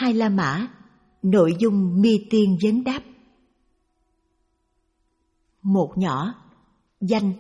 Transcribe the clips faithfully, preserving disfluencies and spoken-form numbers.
Hai La Mã. Nội dung mi tiên vấn đáp. Một nhỏ. Danh.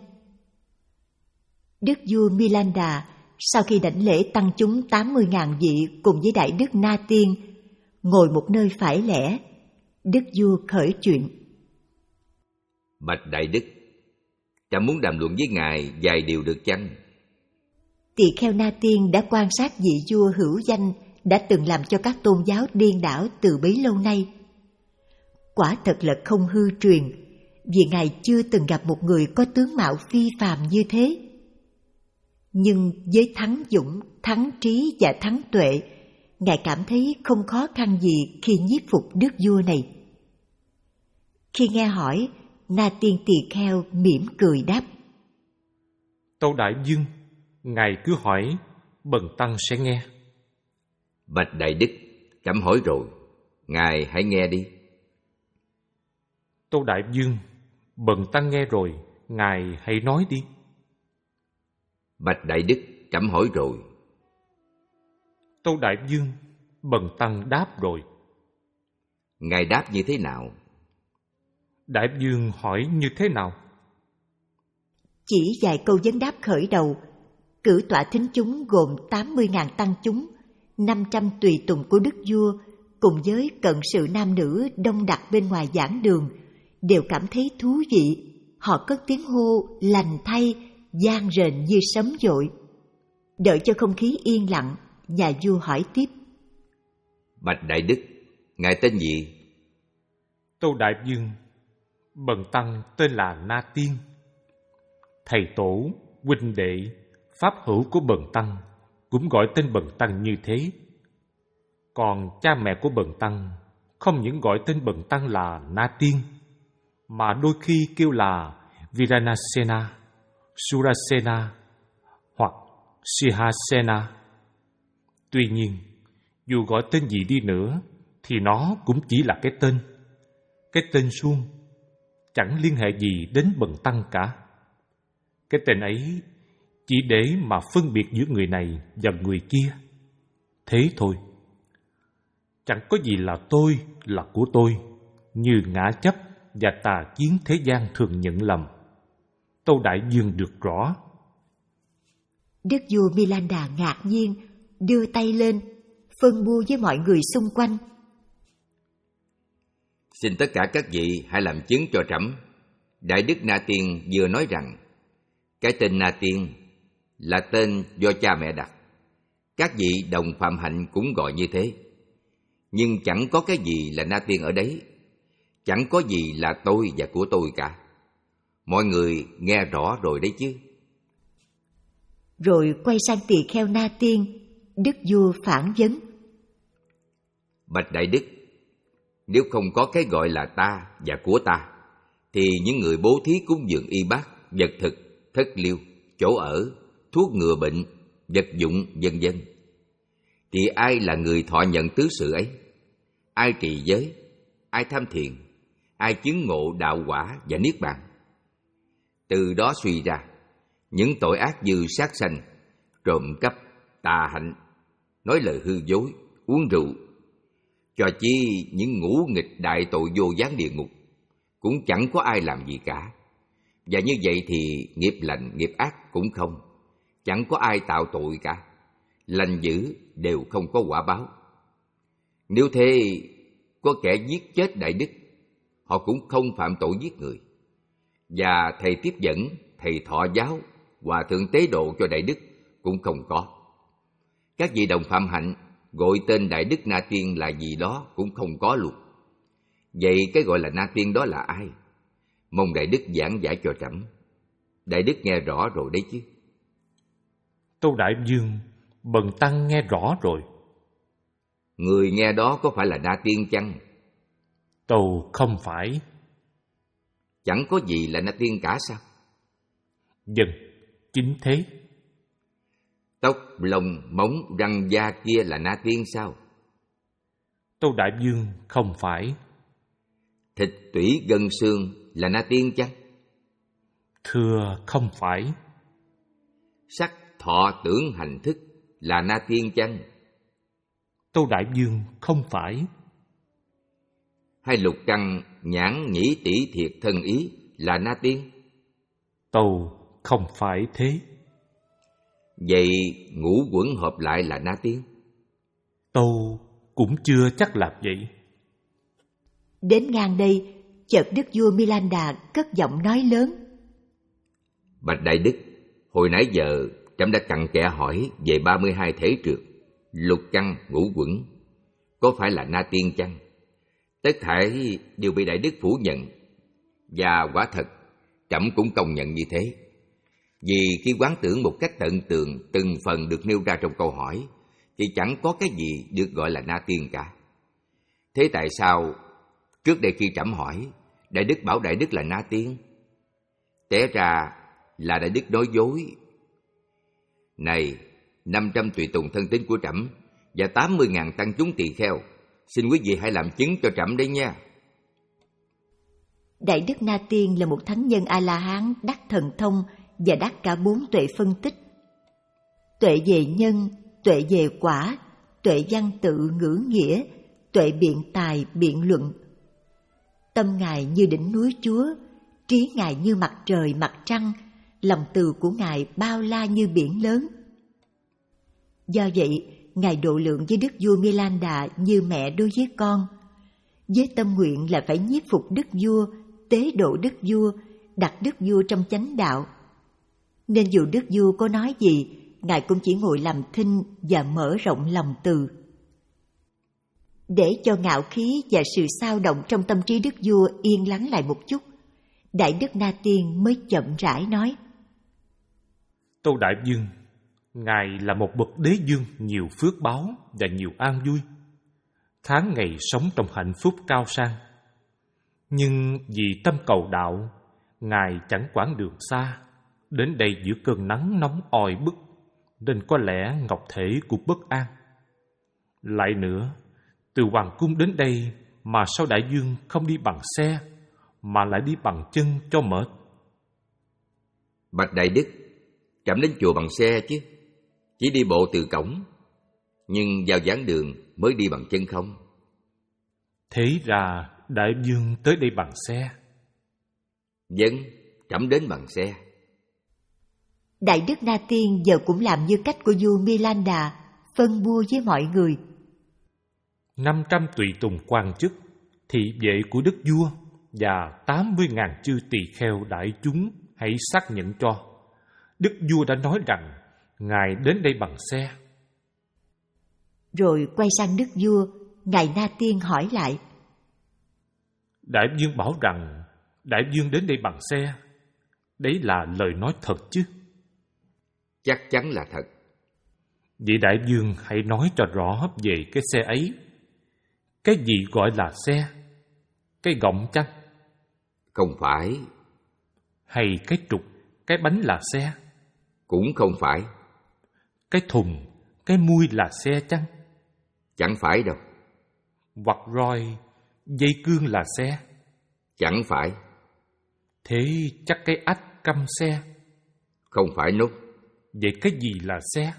Đức vua Milanda sau khi đảnh lễ tăng chúng tám mươi nghìn vị cùng với đại đức Na Tiên, ngồi một nơi phải lẽ, đức vua khởi chuyện. Bạch đại đức, ta muốn đàm luận với ngài vài điều được chăng? Tỳ kheo Na Tiên đã quan sát vị vua hữu danh đã từng làm cho các tôn giáo điên đảo từ bấy lâu nay. Quả thật là không hư truyền, vì ngài chưa từng gặp một người có tướng mạo phi phàm như thế. Nhưng với thắng dũng, thắng trí và thắng tuệ, ngài cảm thấy không khó khăn gì khi nhiếp phục đức vua này. Khi nghe hỏi, Na Tiên tỳ kheo mỉm cười đáp: Tâu đại vương, ngài cứ hỏi, bần tăng sẽ nghe. Bạch đại đức, trẫm hỏi rồi, ngài hãy nghe đi. Tâu đại vương, bần tăng nghe rồi, ngài hãy nói đi. Bạch đại đức, trẫm hỏi rồi. Tâu đại vương, bần tăng đáp rồi. Ngài đáp như thế nào? Đại vương hỏi như thế nào? Chỉ vài câu vấn đáp khởi đầu, cử tọa thính chúng gồm tám mươi nghìn tăng chúng, năm trăm tùy tùng của đức vua, cùng với cận sự nam nữ đông đặc bên ngoài giảng đường, đều cảm thấy thú vị. Họ cất tiếng hô lành thay, vang rền như sấm dội. Đợi cho không khí yên lặng, nhà vua hỏi tiếp: Bạch đại đức, ngài tên gì? Tâu đại vương, bần tăng tên là Na Tiên. Thầy tổ, huynh đệ, pháp hữu của bần tăng cũng gọi tên bần tăng như thế. Còn cha mẹ của bần tăng không những gọi tên bần tăng là Na Tiên, mà đôi khi kêu là Viranasena, Surasena hoặc Sihasena. Tuy nhiên, dù gọi tên gì đi nữa thì nó cũng chỉ là cái tên. Cái tên suông chẳng liên hệ gì đến bần tăng cả. Cái tên ấy chỉ để mà phân biệt giữa người này và người kia. Thế thôi. Chẳng có gì là tôi, là của tôi, như ngã chấp và tà kiến thế gian thường nhận lầm. Tâu đại vương được rõ. Đức vua Milanda ngạc nhiên, đưa tay lên, phân bua với mọi người xung quanh. Xin tất cả các vị hãy làm chứng cho trẫm. Đại đức Na Tiên vừa nói rằng cái tên Na Tiên là tên do cha mẹ đặt. Các vị đồng phạm hạnh cũng gọi như thế. Nhưng chẳng có cái gì là Na Tiên ở đấy. Chẳng có gì là tôi và của tôi cả. Mọi người nghe rõ rồi đấy chứ. Rồi quay sang tỳ kheo Na Tiên, đức vua phản vấn: Bạch đại đức, nếu không có cái gọi là ta và của ta, thì những người bố thí cúng dường y bát, vật thực, thất liêu, chỗ ở, thuốc ngừa bệnh, vật dụng, vân vân, thì ai là người thọ nhận tứ sự ấy? Ai trì giới? Ai tham thiền? Ai chứng ngộ đạo quả và niết bàn? Từ đó suy ra, những tội ác như sát sanh, trộm cắp, tà hạnh, nói lời hư dối, uống rượu, cho chi những ngũ nghịch đại tội vô gián địa ngục, cũng chẳng có ai làm gì cả. Và như vậy thì nghiệp lành, nghiệp ác cũng không, chẳng có ai tạo tội cả. Lành dữ đều không có quả báo. Nếu thế, có kẻ giết chết đại đức, họ cũng không phạm tội giết người. Và thầy tiếp dẫn, thầy thọ giáo, hòa thượng tế độ cho đại đức cũng không có. Các vị đồng phạm hạnh gọi tên đại đức Na Tiên là gì đó cũng không có luôn. Vậy cái gọi là Na Tiên đó là ai? Mong đại đức giảng giải cho trẫm. Đại đức nghe rõ rồi đấy chứ. Tâu đại vương, bần tăng nghe rõ rồi. Người nghe đó có phải là Na Tiên chăng? Tâu không phải. Chẳng có gì là Na Tiên cả sao? Vâng, chính thế. Tóc, lông, móng, răng, da kia là Na Tiên sao? Tâu đại vương, không phải. Thịt, tủy, gân, xương là Na Tiên chăng? Thưa, không phải. Sắc, thọ, tưởng, hành, thức là Na Tiên chăng? Tâu Đại Vương không phải. Hay Lục Căng nhãn nhĩ tỷ thiệt thân ý là Na Tiên? Tâu không phải thế. Vậy ngũ quẩn hợp lại là Na Tiên? Tâu cũng chưa chắc là vậy. Đến ngang đây, chợt đức vua Milanda cất giọng nói lớn. Bạch Đại Đức, hồi nãy giờ trẫm đã cặn kẽ hỏi về ba mươi hai thể trượt, lục căn ngũ quẩn, có phải là Na Tiên chăng? Tất thảy đều bị Đại Đức phủ nhận, và quả thật trẫm cũng công nhận như thế. Vì khi quán tưởng một cách tận tường từng phần được nêu ra trong câu hỏi, thì chẳng có cái gì được gọi là Na Tiên cả. Thế tại sao trước đây khi trẫm hỏi, Đại Đức bảo Đại Đức là Na Tiên? Té ra là Đại Đức nói dối. Này, năm trăm tùy tùng thân tín của trẫm và tám mươi ngàn tăng chúng tỳ kheo, xin quý vị hãy làm chứng cho trẫm đấy nha. Đại Đức Na Tiên là một thánh nhân A-la-hán đắc thần thông và đắc cả bốn tuệ phân tích: tuệ về nhân, tuệ về quả, tuệ văn tự ngữ nghĩa, tuệ biện tài biện luận. Tâm Ngài như đỉnh núi Chúa, trí Ngài như mặt trời mặt trăng, lòng từ của Ngài bao la như biển lớn. Do vậy, Ngài độ lượng với đức vua Milanda như mẹ đối với con, với tâm nguyện là phải nhiếp phục đức vua, tế độ đức vua, đặt đức vua trong chánh đạo. Nên dù đức vua có nói gì, Ngài cũng chỉ ngồi làm thinh và mở rộng lòng từ. Để cho ngạo khí và sự xao động trong tâm trí đức vua yên lắng lại một chút, Đại Đức Na Tiên mới chậm rãi nói: Tâu Đại Vương, Ngài là một bậc đế vương nhiều phước báo và nhiều an vui, tháng ngày sống trong hạnh phúc cao sang. Nhưng vì tâm cầu đạo, Ngài chẳng quản đường xa, đến đây giữa cơn nắng nóng oi bức, nên có lẽ ngọc thể cũng bất an. Lại nữa, từ hoàng cung đến đây mà sao Đại Vương không đi bằng xe, mà lại đi bằng chân cho mệt? Bạch Đại Đức, trẫm đến chùa bằng xe chứ, chỉ đi bộ từ cổng, nhưng vào giảng đường mới đi bằng chân không. Thế ra Đại Vương tới đây bằng xe? Vâng, trẫm đến bằng xe. Đại Đức Na Tiên giờ cũng làm như cách của vua Milanda, phân bua với mọi người. Năm trăm tùy tùng quan chức, thị vệ của đức vua và tám mươi ngàn chư tỳ kheo đại chúng hãy xác nhận cho. Đức vua đã nói rằng Ngài đến đây bằng xe. Rồi quay sang đức vua, Ngài Na Tiên hỏi lại: Đại vương bảo rằng Đại vương đến đây bằng xe, đấy là lời nói thật chứ? Chắc chắn là thật. Vậy Đại vương hãy nói cho rõ về cái xe ấy. Cái gì gọi là xe? Cái gọng chăng? Không phải. Hay cái trục, cái bánh là xe? Cũng không phải. Cái thùng, cái mui là xe chăng? Chẳng phải đâu. Hoặc roi, dây cương là xe? Chẳng phải. Thế chắc cái ách căm xe? Không phải nốt. Vậy cái gì là xe?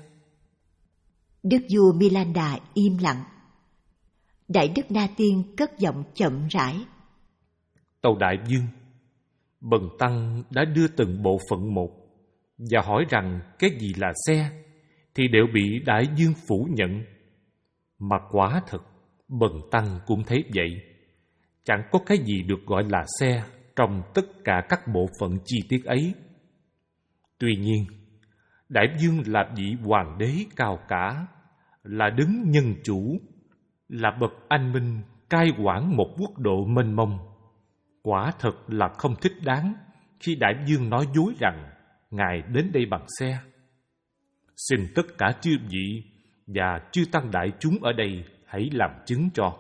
Đức vua Milanda im lặng. Đại Đức Na Tiên cất giọng chậm rãi: Tâu Đại Vương, bần tăng đã đưa từng bộ phận một và hỏi rằng cái gì là xe, thì đều bị Đại Vương phủ nhận. Mà quả thật, bần tăng cũng thấy vậy. Chẳng có cái gì được gọi là xe trong tất cả các bộ phận chi tiết ấy. Tuy nhiên, Đại Vương là vị hoàng đế cao cả, là đấng nhân chủ, là bậc anh minh cai quản một quốc độ mênh mông. Quả thật là không thích đáng khi Đại Vương nói dối rằng Ngài đến đây bằng xe. Xin tất cả chư vị và chư tăng đại chúng ở đây hãy làm chứng cho.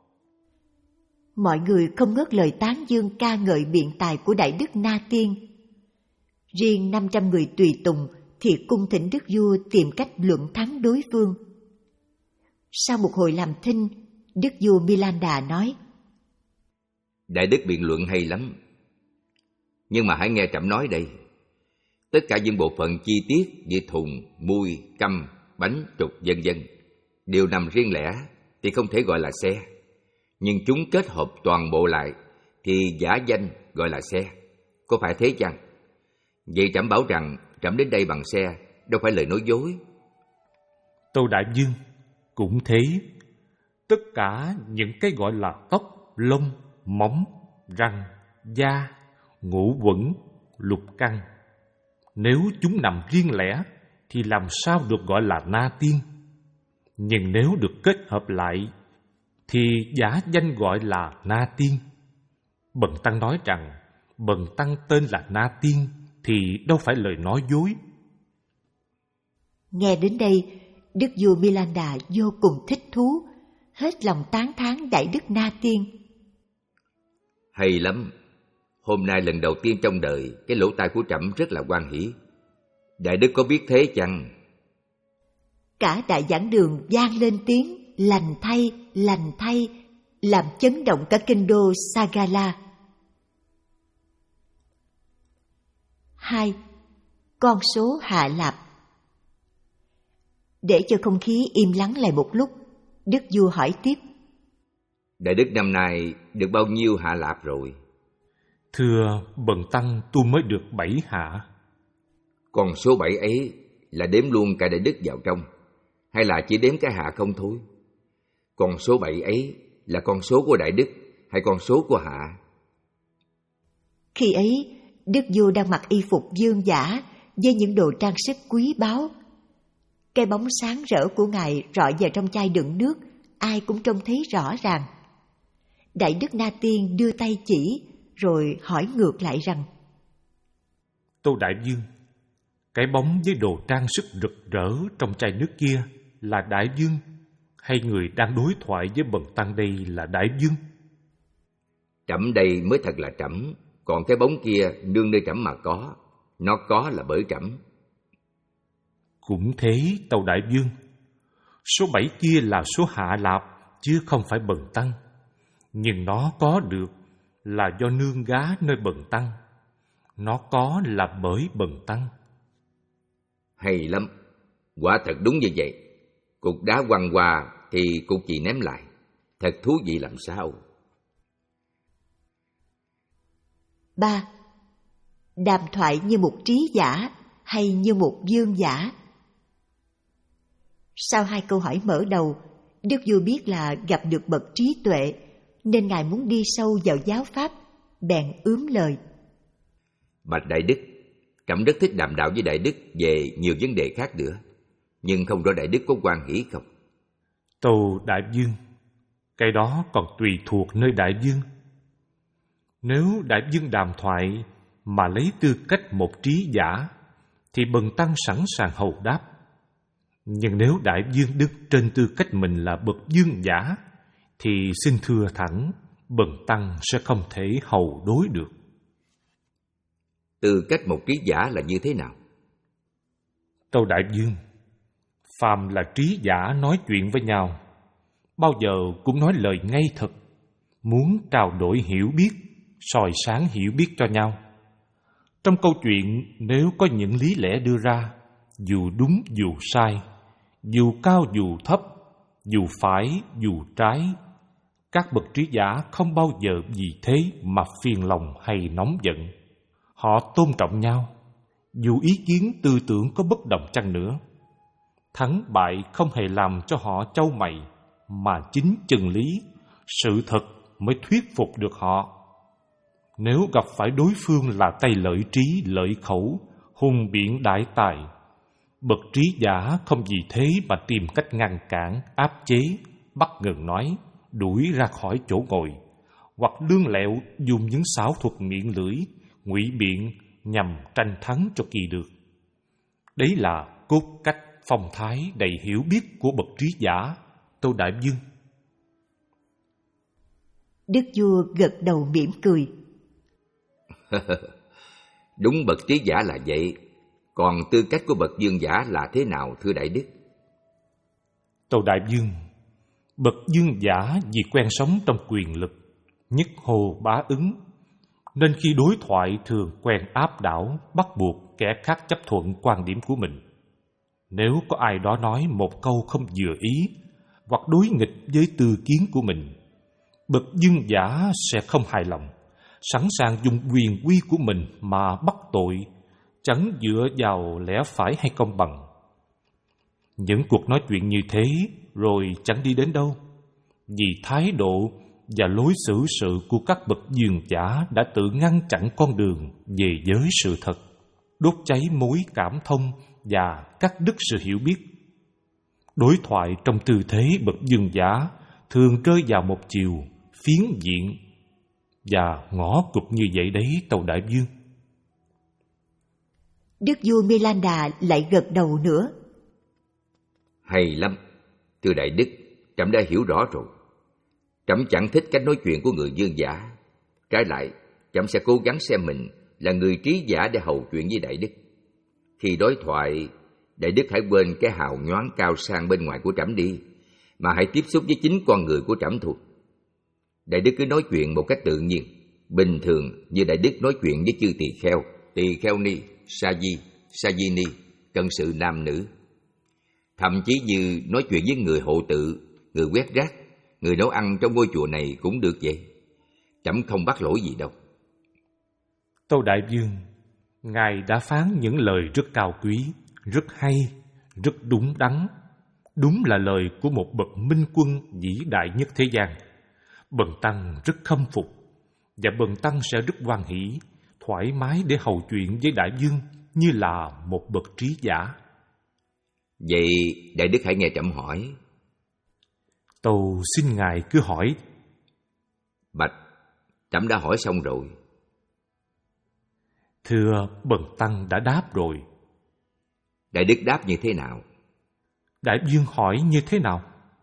Mọi người không ngớt lời tán dương ca ngợi biện tài của Đại Đức Na Tiên. Riêng năm trăm người tùy tùng thì cung thỉnh đức vua tìm cách luận thắng đối phương. Sau một hồi làm thinh, đức vua Milanda nói: Đại Đức biện luận hay lắm, nhưng mà hãy nghe trẫm nói đây. Tất cả những bộ phận chi tiết như thùng, mui, căm, bánh, trục vân vân đều nằm riêng lẻ thì không thể gọi là xe. Nhưng chúng kết hợp toàn bộ lại thì giả danh gọi là xe. Có phải thế chăng? Vậy trẫm bảo rằng trẫm đến đây bằng xe, đâu phải lời nói dối. Tâu Đại Vương, cũng thế. Tất cả những cái gọi là tóc, lông, móng, răng, da, ngũ quẩn, lục căn, nếu chúng nằm riêng lẻ thì làm sao được gọi là na tiên. Nhưng nếu được kết hợp lại thì giả danh gọi là na tiên. Bần tăng nói rằng bần tăng tên là Na Tiên thì đâu phải lời nói dối. Nghe đến đây, Đức vua Milanda vô cùng thích thú, hết lòng tán thán Đại Đức Na Tiên. Hay lắm, hôm nay lần đầu tiên trong đời cái lỗ tai của trẫm rất là hoan hỉ. Đại Đức có biết thế chăng? Cả đại giảng đường vang lên tiếng lành thay, lành thay, làm chấn động cả kinh đô Sagala. Hai, con số Hạ Lạp. Để cho không khí im lắng lại một lúc, Đức vua hỏi tiếp: Đại Đức năm nay được bao nhiêu Hạ Lạp rồi? Thưa bần tăng, tôi mới được bảy hạ. Con số bảy ấy là đếm luôn cả Đại Đức vào trong, hay là chỉ đếm cái hạ không thôi? Con số bảy ấy là con số của Đại Đức hay con số của hạ? Khi ấy, Đức vua đang mặc y phục vương giả với những đồ trang sức quý báu. Cái bóng sáng rỡ của ngài rọi vào trong chai đựng nước, ai cũng trông thấy rõ ràng. Đại Đức Na Tiên đưa tay chỉ, rồi hỏi ngược lại rằng: Tâu Đại Vương, cái bóng với đồ trang sức rực rỡ trong chai nước kia là Đại Vương, hay người đang đối thoại với bần tăng đây là Đại Vương? Trẫm đây mới thật là trẫm, còn cái bóng kia nương nơi trẫm mà có, nó có là bởi trẫm. Cũng thế, Tâu Đại Vương, số bảy kia là số Hạ Lạp chứ không phải bần tăng, nhưng nó có được là do nương gá nơi bần tăng, nó có là bởi bần tăng. Hay lắm, quả thật đúng như vậy. Cục đá quăng qua thì cục gì ném lại, thật thú vị làm sao. Ba, đàm thoại như một trí giả hay như một vương giả? Sau hai câu hỏi mở đầu, Đức vua biết là gặp được bậc trí tuệ, nên ngài muốn đi sâu vào giáo pháp, bèn ướm lời: Bạch Đại Đức, trẫm rất thích đàm đạo với Đại Đức về nhiều vấn đề khác nữa, nhưng không rõ Đại Đức có hoan hỷ không? Tâu Đại Vương, cái đó còn tùy thuộc nơi Đại Vương. Nếu Đại Vương đàm thoại mà lấy tư cách một trí giả thì bần tăng sẵn sàng hầu đáp. Nhưng nếu Đại Vương đứng trên tư cách mình là bậc vương giả thì xin thưa thẳng, bần tăng sẽ không thể hầu đối được. Tư cách một trí giả là như thế nào? Tâu Đại Vương, phàm là trí giả nói chuyện với nhau, bao giờ cũng nói lời ngay thật, muốn trao đổi hiểu biết, soi sáng hiểu biết cho nhau. Trong câu chuyện, nếu có những lý lẽ đưa ra, dù đúng dù sai, dù cao dù thấp, dù phải dù trái, các bậc trí giả không bao giờ vì thế mà phiền lòng hay nóng giận. Họ tôn trọng nhau, dù ý kiến tư tưởng có bất đồng chăng nữa. Thắng bại không hề làm cho họ chau mày, mà chính chân lý, sự thật mới thuyết phục được họ. Nếu gặp phải đối phương là tay lợi trí, lợi khẩu, hùng biện đại tài, bậc trí giả không vì thế mà tìm cách ngăn cản, áp chế, bắt ngừng nói, đuổi ra khỏi chỗ ngồi, hoặc lương lẹo dùng những xảo thuật miệng lưỡi, ngụy biện nhằm tranh thắng cho kỳ được. Đấy là cốt cách phong thái đầy hiểu biết của bậc trí giả, Tâu Đại Vương. Đức vua gật đầu mỉm cười. Đúng bậc trí giả là vậy, còn tư cách của bậc vương giả là thế nào thưa Đại Đức? Tâu Đại Vương, bậc vương giả vì quen sống trong quyền lực, nhất hồ bá ứng, nên khi đối thoại thường quen áp đảo, bắt buộc kẻ khác chấp thuận quan điểm của mình. Nếu có ai đó nói một câu không vừa ý, hoặc đối nghịch với tư kiến của mình, bậc vương giả sẽ không hài lòng, sẵn sàng dùng quyền uy của mình mà bắt tội, chẳng dựa vào lẽ phải hay công bằng. Những cuộc nói chuyện như thế rồi chẳng đi đến đâu, vì thái độ và lối xử sự của các bậc vương giả đã tự ngăn chặn con đường về với sự thật, đốt cháy mối cảm thông và cắt đứt sự hiểu biết. Đối thoại trong tư thế bậc vương giả thường rơi vào một chiều phiến diện và ngõ cụt như vậy đấy, tàu đại vương. Đức vua Milanda lại gật đầu nữa. Hay lắm, thưa đại đức, trẫm đã hiểu rõ rồi. Trẫm chẳng thích cách nói chuyện của người vương giả. Trái lại, trẫm sẽ cố gắng xem mình là người trí giả để hầu chuyện với đại đức. Khi đối thoại, đại đức hãy quên cái hào nhoáng cao sang bên ngoài của trẫm đi, mà hãy tiếp xúc với chính con người của trẫm thôi. Đại đức cứ nói chuyện một cách tự nhiên, bình thường như đại đức nói chuyện với chư tỳ kheo, tỳ kheo ni, sa di, sa di ni, cận sự nam nữ. Thậm chí như nói chuyện với người hộ tự, người quét rác, người nấu ăn trong ngôi chùa này cũng được vậy. Trẫm không bắt lỗi gì đâu. Tâu đại vương, ngài đã phán những lời rất cao quý, rất hay, rất đúng đắn. Đúng là lời của một bậc minh quân vĩ đại nhất thế gian. Bần tăng rất khâm phục, và bần tăng sẽ rất hoan hỷ, thoải mái để hầu chuyện với đại vương như là một bậc trí giả. Vậy đại đức hãy nghe trẫm hỏi. Tâu xin ngài cứ hỏi. Bạch, trẫm đã hỏi xong rồi. Thưa, bần tăng đã đáp rồi. Đại đức đáp như thế nào? Đại vương hỏi như thế nào?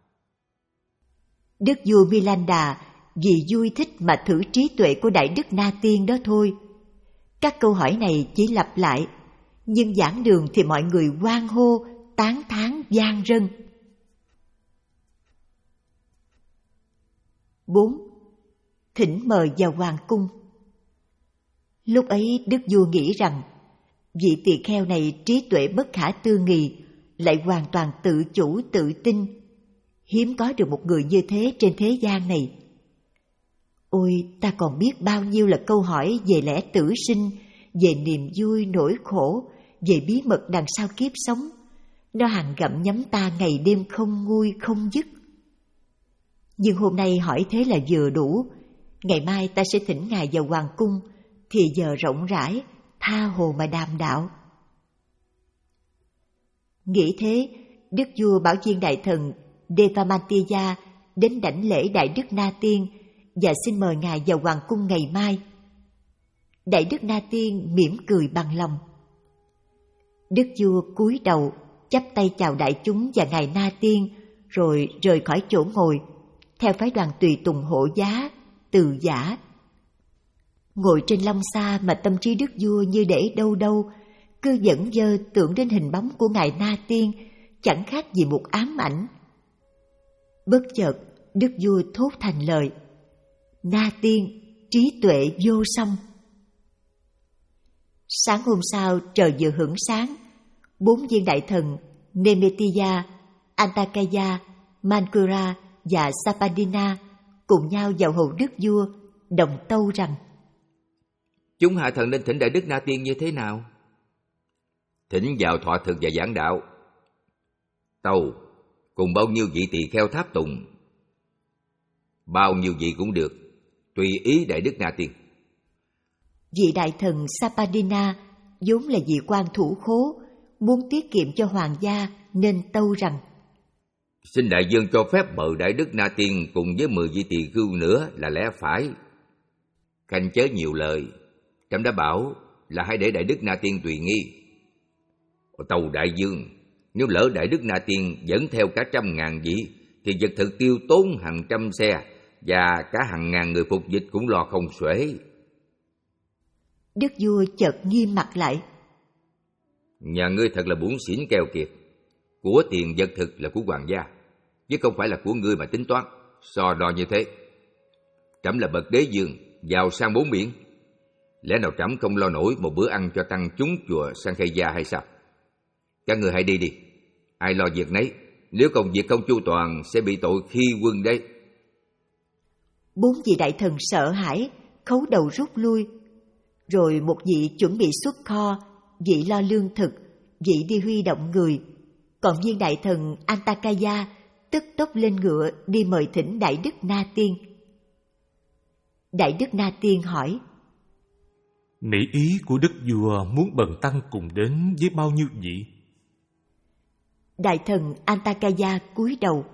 Đức vua Milanda vì vui thích mà thử trí tuệ của đại đức Na Tiên đó thôi. Các câu hỏi này chỉ lặp lại, nhưng giảng đường thì mọi người hoan hô, tán thán vang rân. Bốn. Thỉnh mời vào hoàng cung. Lúc ấy đức vua nghĩ rằng vị tỳ kheo này trí tuệ bất khả tư nghị, lại hoàn toàn tự chủ tự tin. Hiếm có được một người như thế trên thế gian này. Ôi, ta còn biết bao nhiêu là câu hỏi về lẽ tử sinh, về niềm vui nỗi khổ, về bí mật đằng sau kiếp sống. Nó hằng gặm nhấm ta ngày đêm không nguôi không dứt. Nhưng hôm nay hỏi thế là vừa đủ. Ngày mai ta sẽ thỉnh ngài vào hoàng cung, thì giờ rộng rãi, tha hồ mà đàm đạo. Nghĩ thế, đức vua bảo viên đại thần Devamantiya đến đảnh lễ đại đức Na Tiên và xin mời ngài vào hoàng cung ngày mai. Đại đức Na Tiên mỉm cười bằng lòng. Đức vua cúi đầu chắp tay chào đại chúng và ngài Na Tiên, rồi rời khỏi chỗ ngồi, theo phái đoàn tùy tùng hộ giá, từ giả. Ngồi trên long xa mà tâm trí đức vua như để đâu đâu, cứ dẫn dơ tưởng đến hình bóng của ngài Na Tiên, chẳng khác gì một ám ảnh. Bất chợt, đức vua thốt thành lời: Na Tiên, trí tuệ vô song. Sáng hôm sau trời vừa hửng sáng, bốn viên đại thần Nemetiya, Antakaya, Mankura và Sapadina cùng nhau vào hầu đức vua, đồng tâu rằng: Chúng hạ thần nên thỉnh đại đức Na Tiên như thế nào? Thỉnh vào thọ thực và giảng đạo. Tâu, cùng bao nhiêu vị tỳ kheo tháp tùng? Bao nhiêu vị cũng được, tùy ý đại đức Na Tiên. Vị đại thần Sapadina vốn là vị quan thủ khố, muốn tiết kiệm cho hoàng gia nên tâu rằng: Xin đại vương cho phép mời đại đức Na Tiên cùng với mười vị tỳ khưu nữa là lẽ phải. Khanh chớ nhiều lời, trẫm đã bảo là hãy để đại đức Na Tiên tùy nghi. Tâu đại vương, nếu lỡ đại đức Na Tiên dẫn theo cả trăm ngàn vị, thì vật thực tiêu tốn hàng trăm xe, và cả hàng ngàn người phục dịch cũng lo không xuể. Đức vua chợt nghiêm mặt lại: Nhà ngươi thật là bủn xỉn keo kiệt. Của tiền vật thực là của hoàng gia, chứ không phải là của ngươi mà tính toán, so đo như thế. Trẫm là bậc đế vương, giàu sang bốn biển. Lẽ nào trẫm không lo nổi một bữa ăn cho tăng chúng chùa Sankhya hay sao? Các ngươi hãy đi đi, ai lo việc nấy, Nếu công việc không chu toàn sẽ bị tội khi quân đấy. Bốn vị đại thần sợ hãi, khấu đầu rút lui. Rồi một vị chuẩn bị xuất kho, vị lo lương thực, vị đi huy động người. Còn viên đại thần Antakaya tức tốc lên ngựa đi mời thỉnh Đại Đức Na Tiên. Đại Đức Na Tiên hỏi: Mỹ ý của Đức Vua muốn bần tăng cùng đến với bao nhiêu vị? Đại thần Antakaya cúi đầu: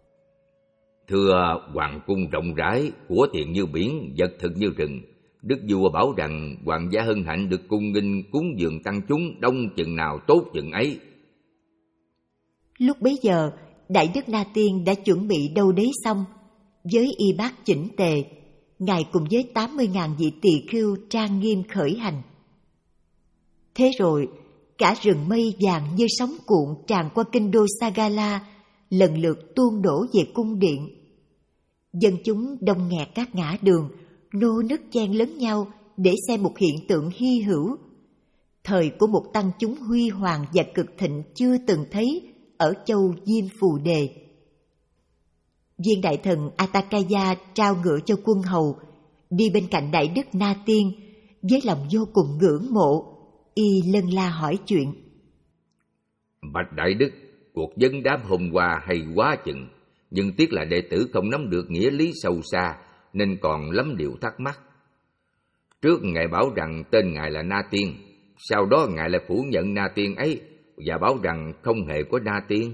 Thưa hoàng cung rộng rãi, của tiền như biển, vật thực như rừng. Đức vua bảo rằng hoàng gia hân hạnh được cung nghinh cúng dường tăng chúng, đông chừng nào tốt chừng ấy. Lúc bấy giờ, Đại Đức Na Tiên đã chuẩn bị đâu đấy xong. Với y bát chỉnh tề, Ngài cùng với tám mươi ngàn vị tỳ khưu trang nghiêm khởi hành. Thế rồi, cả rừng mây vàng như sóng cuộn tràn qua kinh đô Sagala, lần lượt tuôn đổ về cung điện. Dân chúng đông nghẹt các ngã đường, nô nức chen lấn nhau để xem một hiện tượng hy hữu, thời của một tăng chúng huy hoàng và cực thịnh chưa từng thấy ở châu Diêm Phù Đề. Viên đại thần Atakaya trao ngựa cho quân hầu, đi bên cạnh Đại Đức Na Tiên, với lòng vô cùng ngưỡng mộ, y lân la hỏi chuyện. Bạch Đại Đức, cuộc vấn đáp hôm qua hay quá chừng, nhưng tiếc là đệ tử không nắm được nghĩa lý sâu xa, nên còn lắm điều thắc mắc. Trước Ngài bảo rằng tên Ngài là Na Tiên, sau đó Ngài lại phủ nhận Na Tiên ấy và bảo rằng không hề có Na Tiên.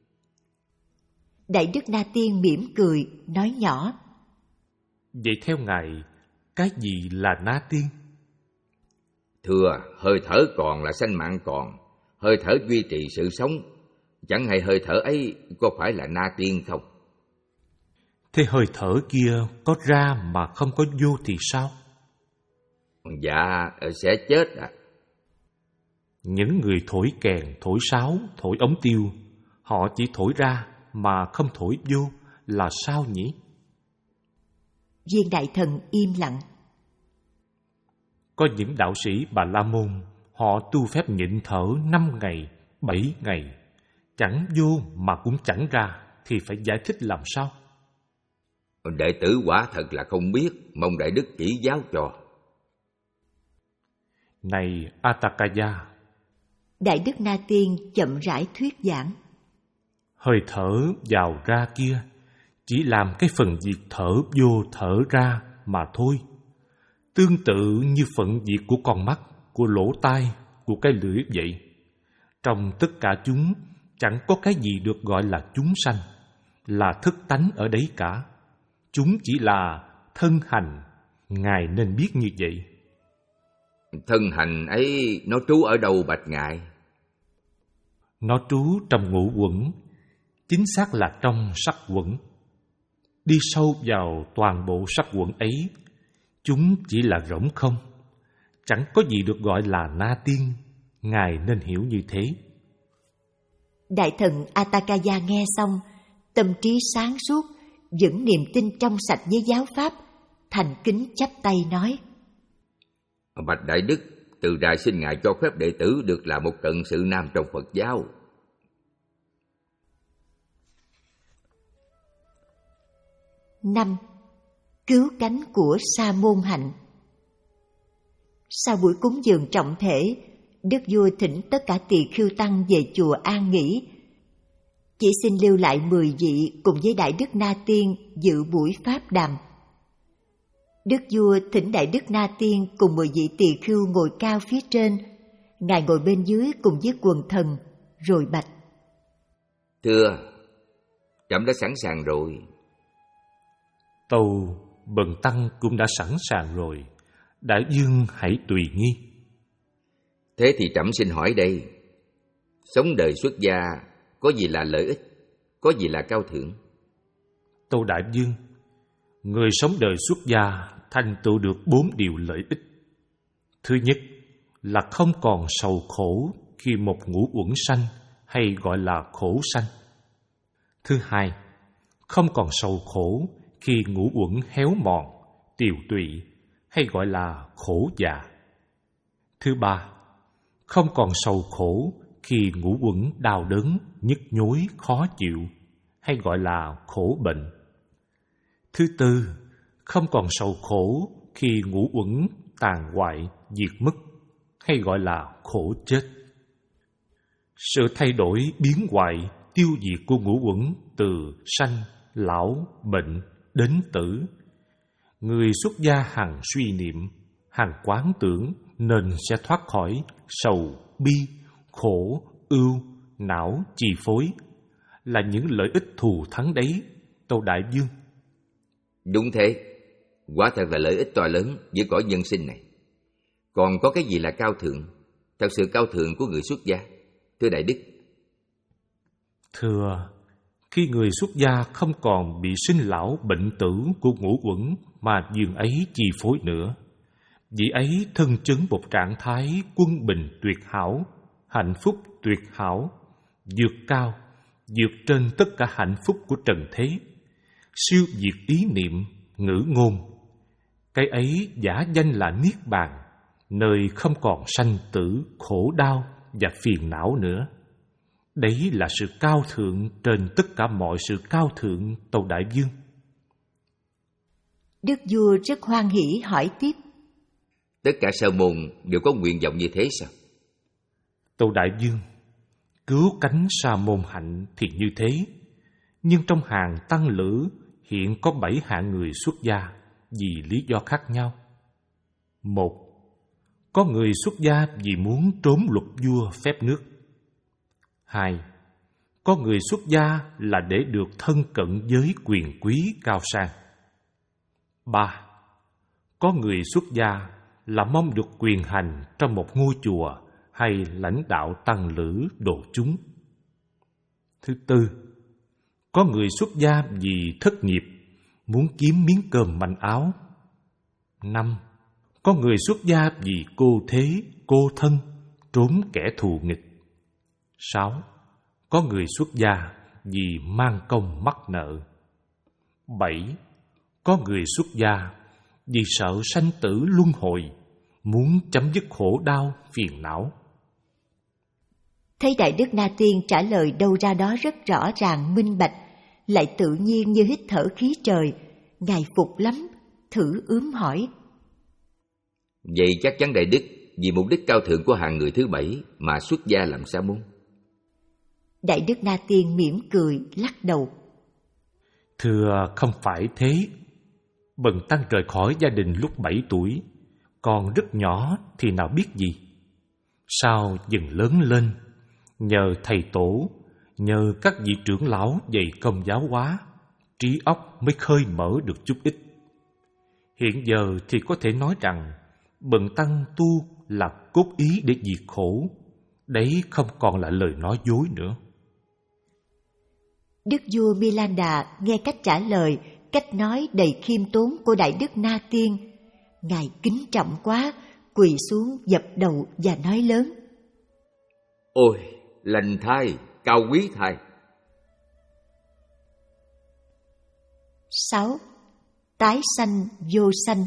Đại Đức Na Tiên mỉm cười, nói nhỏ: Vậy theo Ngài, cái gì là Na Tiên? Thưa, hơi thở còn là sanh mạng còn, hơi thở duy trì sự sống. Chẳng hay hơi thở ấy có phải là Na Tiên không? Thế hơi thở kia có ra mà không có vô thì sao? Dạ, sẽ chết à. Những người thổi kèn, thổi sáo, thổi ống tiêu, họ chỉ thổi ra mà không thổi vô là sao nhỉ? Viên đại thần im lặng. Có những đạo sĩ Bà La Môn, họ tu phép nhịn thở năm ngày, bảy ngày, chẳng vô mà cũng chẳng ra, thì phải giải thích làm sao? Đệ tử quả thật là không biết, mong Đại Đức chỉ giáo cho. Này Atakaya, Đại Đức Na Tiên chậm rãi thuyết giảng. Hơi thở vào ra kia chỉ làm cái phần việc thở vô thở ra mà thôi. Tương tự như phận việc của con mắt, của lỗ tai, của cái lưỡi vậy. Trong tất cả chúng chẳng có cái gì được gọi là chúng sanh, là thức tánh ở đấy cả. Chúng chỉ là thân hành, Ngài nên biết như vậy. Thân hành ấy nó trú ở đâu bạch Ngài? Nó trú trong ngũ quẩn, chính xác là trong sắc quẩn. Đi sâu vào toàn bộ sắc quẩn ấy, chúng chỉ là rỗng không. Chẳng có gì được gọi là Na Tiên, Ngài nên hiểu như thế. Đại thần Atakaya nghe xong, tâm trí sáng suốt, vững niềm tin trong sạch với giáo pháp, thành kính chắp tay nói: Bạch Đại Đức, từ đài xin Ngài cho phép đệ tử được làm một cận sự nam trong Phật giáo. Năm. Cứu cánh của Sa Môn Hạnh. Sau buổi cúng dường trọng thể, Đức vua thỉnh tất cả tỳ khưu tăng về chùa an nghỉ. Chỉ xin lưu lại mười vị cùng với Đại Đức Na Tiên dự buổi pháp đàm. Đức vua thỉnh Đại Đức Na Tiên cùng mười vị tỳ khưu ngồi cao phía trên, Ngài ngồi bên dưới cùng với quần thần, rồi bạch: Thưa, trẫm đã sẵn sàng rồi. Tâu, bần tăng cũng đã sẵn sàng rồi, đại dương hãy tùy nghi. Thế thì trẫm xin hỏi đây, sống đời xuất gia có gì là lợi ích, có gì là cao thượng? Tâu đại dương, người sống đời xuất gia thành tựu được bốn điều lợi ích. Thứ nhất là không còn sầu khổ khi một ngũ uẩn sanh, hay gọi là khổ sanh. Thứ hai, không còn sầu khổ khi ngũ uẩn héo mòn, tiều tụy, hay gọi là khổ già. Thứ ba, không còn sầu khổ khi ngũ uẩn đau đớn, nhức nhối, khó chịu, hay gọi là khổ bệnh. Thứ tư, không còn sầu khổ khi ngũ uẩn tàn hoại, diệt mất, hay gọi là khổ chết. Sự thay đổi, biến hoại, tiêu diệt của ngũ uẩn từ sanh, lão, bệnh đến tử. Người xuất gia hằng suy niệm, hằng quán tưởng nên sẽ thoát khỏi sầu, bi, khổ, ưu, não, chi phối, là những lợi ích thù thắng đấy, Tâu Đại Vương. Đúng thế, quả thật là lợi ích to lớn với cõi nhân sinh này. Còn có cái gì là cao thượng, thật sự cao thượng của người xuất gia, thưa Đại Đức? Thưa, khi người xuất gia không còn bị sinh lão bệnh tử của ngũ uẩn mà dường ấy chi phối nữa, vị ấy thân chứng một trạng thái quân bình tuyệt hảo, hạnh phúc tuyệt hảo, vượt cao, vượt trên tất cả hạnh phúc của trần thế, siêu diệt ý niệm, ngữ ngôn. Cái ấy giả danh là Niết Bàn, nơi không còn sanh tử, khổ đau và phiền não nữa. Đấy là sự cao thượng trên tất cả mọi sự cao thượng, Tâu Đại Vương. Đức vua rất hoan hỉ hỏi tiếp: Tất cả sa môn đều có nguyện vọng như thế sao? Tâu Đại Vương, cứu cánh sa môn hạnh thì như thế, nhưng trong hàng tăng lữ hiện có bảy hạng người xuất gia vì lý do khác nhau. Một, có người xuất gia vì muốn trốn luật vua phép nước. Hai, có người xuất gia là để được thân cận với quyền quý cao sang. Ba, có người xuất gia là mong được quyền hành trong một ngôi chùa hay lãnh đạo tăng lữ độ chúng. Thứ tư, có người xuất gia vì thất nghiệp, muốn kiếm miếng cơm manh áo. Năm, có người xuất gia vì cô thế, cô thân, trốn kẻ thù nghịch. Sáu, có người xuất gia vì mang công mắc nợ. Bảy, có người xuất gia vì sợ sanh tử luân hồi, muốn chấm dứt khổ đau, phiền não. Thấy Đại Đức Na Tiên trả lời đâu ra đó rất rõ ràng minh bạch, lại tự nhiên như hít thở khí trời, Ngài phục lắm, thử ướm hỏi: Vậy chắc chắn Đại Đức vì mục đích cao thượng của hạng người thứ bảy mà xuất gia làm sa môn? Đại Đức Na Tiên mỉm cười lắc đầu: Thưa, không phải thế. Bần tăng rời khỏi gia đình lúc bảy tuổi, còn rất nhỏ thì nào biết gì. Sau dần lớn lên, nhờ thầy tổ, nhờ các vị trưởng lão dày công giáo hóa, trí óc mới khơi mở được chút ít. Hiện giờ thì có thể nói rằng bần tăng tu là cốt ý để diệt khổ. Đấy không còn là lời nói dối nữa. Đức vua Milanda nghe cách trả lời, cách nói đầy khiêm tốn của Đại Đức Na Tiên. Ngài kính trọng quá, quỳ xuống dập đầu và nói lớn: Ôi, lành thai, cao quý thai! Sáu, tái sanh vô sanh.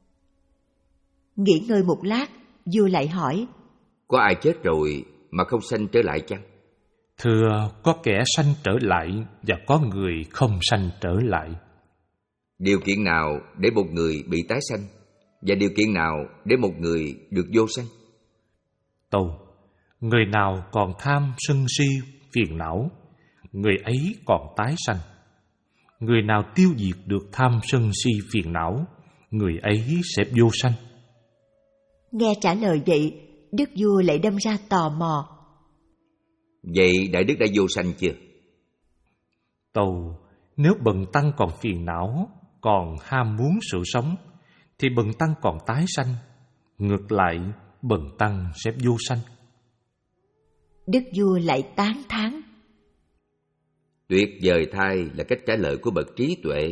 Nghỉ ngơi một lát, vua lại hỏi: Có ai chết rồi mà không sanh trở lại chăng? Thưa, có kẻ sanh trở lại và có người không sanh trở lại. Điều kiện nào để một người bị tái sanh, và điều kiện nào để một người được vô sanh? Tâu, người nào còn tham sân si phiền não, người ấy còn tái sanh. Người nào tiêu diệt được tham sân si phiền não, người ấy sẽ vô sanh. Nghe trả lời vậy, đức vua lại đâm ra tò mò: Vậy Đại Đức đã vô sanh chưa? Tâu, nếu bần tăng còn phiền não, còn ham muốn sự sống, thì bần tăng còn tái sanh. Ngược lại, bần tăng sẽ vô sanh. Đức vua lại tán thán: Tuyệt vời thay là cách trả lời của bậc trí tuệ.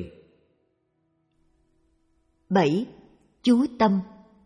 Bảy, chú tâm.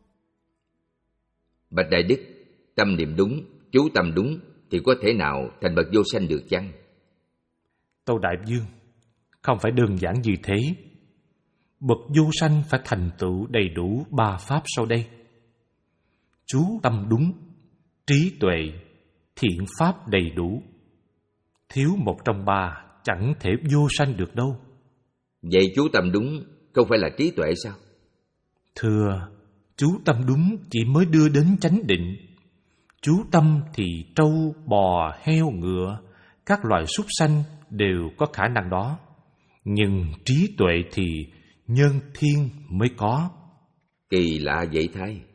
Bạch Đại Đức, tâm niệm đúng, chú tâm đúng thì có thể nào thành bậc vô sanh được chăng? Tâu Đại Vương, không phải đơn giản như thế. Bậc vô sanh phải thành tựu đầy đủ ba pháp sau đây: chú tâm đúng, trí tuệ, thiện pháp đầy đủ. Thiếu một trong ba chẳng thể vô sanh được đâu. Vậy chú tâm đúng không phải là trí tuệ sao? Thưa, chú tâm đúng chỉ mới đưa đến chánh định. Chú tâm thì trâu, bò, heo, ngựa, các loài súc sanh đều có khả năng đó. Nhưng trí tuệ thì nhân thiên mới có. Kỳ lạ vậy thay.